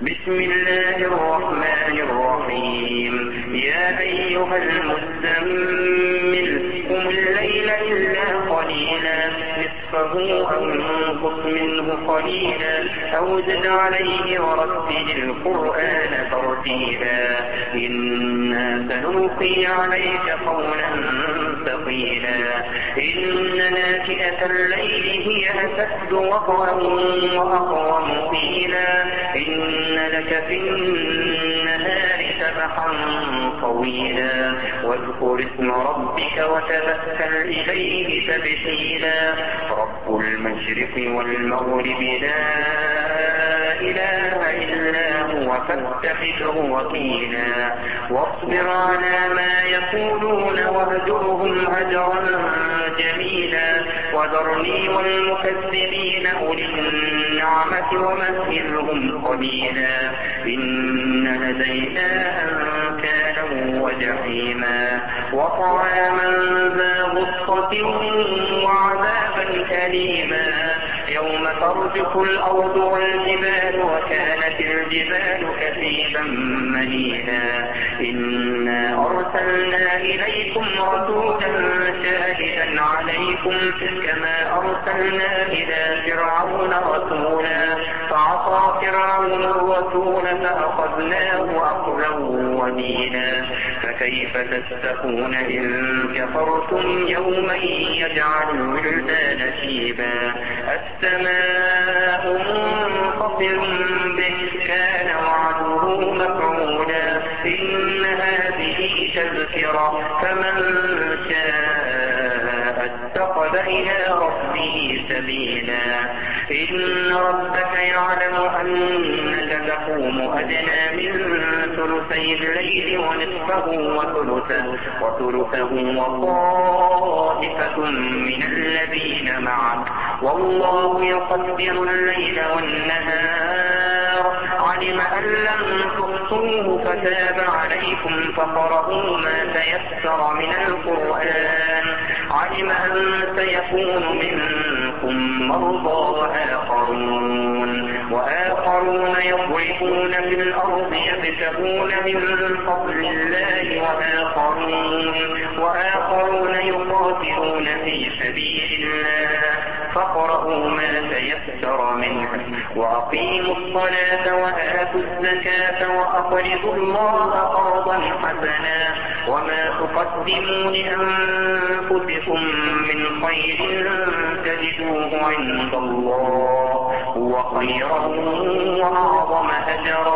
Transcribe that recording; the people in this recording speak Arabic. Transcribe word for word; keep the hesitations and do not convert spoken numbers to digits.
بسم الله الرحمن الرحيم يا أيها المزمل قم الليل إلا قليلا نصفه أو انقص منه قليلا أو زد عليه ورتل القرآن ترتيلا إنا سنلقي عليك قولا ثقيلا إن ناشئة الليل هي أشد وطئا وأقوم قيلا إن لك في النهار سبحا طويلا واذكر اسم ربك وتبتل إليه تبتيلا رب المشرق والمغرب لا إله إلا هو فاتخذه وكيلا واصبر على ما يقولون واهجرهم هجرا جميلا وذرني والمكذبين أولي النعمة ومهلهم قليلا إن لدينا أنكالا وجحيما وطعاما ذا غصة وعذابا أليما يوم ترجف الأرض والجبال وكانت الجبال كثيبا مهيلا إنا أرسلنا إليكم رسولا شاهدا عليكم كما أرسلنا إلى فرعون رسولا فعصى فرعون الرسول فأخذناه أخذا وبيلا فكيف تتقون إن كفرتم يوما يجعل الولدان شيبا السماء منفطر به كان وعده مفعولا إن هذه تذكرة فمن شاء اتخذ إلى ربه سبيلا إن ربك يعلم أنك تقوم أدنى من ثلثي الليل ونصفه وثلثه وثلثه وطائفة من الذين معك والله يقدر الليل والنهار علم أن لم تحصوه فتاب عليكم فقرؤوا ما تيسر من القرآن علم أن سيكون منكم مرضى وآخرون وآخرون يضربون في الأرض يبتغون من فضل الله وآخرون وآخرون يقاتلون في سبيل الله فاقرؤوا ما تيسر منه وأقيموا الصلاة وآتوا الزكاة وأقرضوا الله قرضا حسنا وما تقدموا لأنفسكم من خير تجدوه عند الله هو خيرا وأعظم أجرا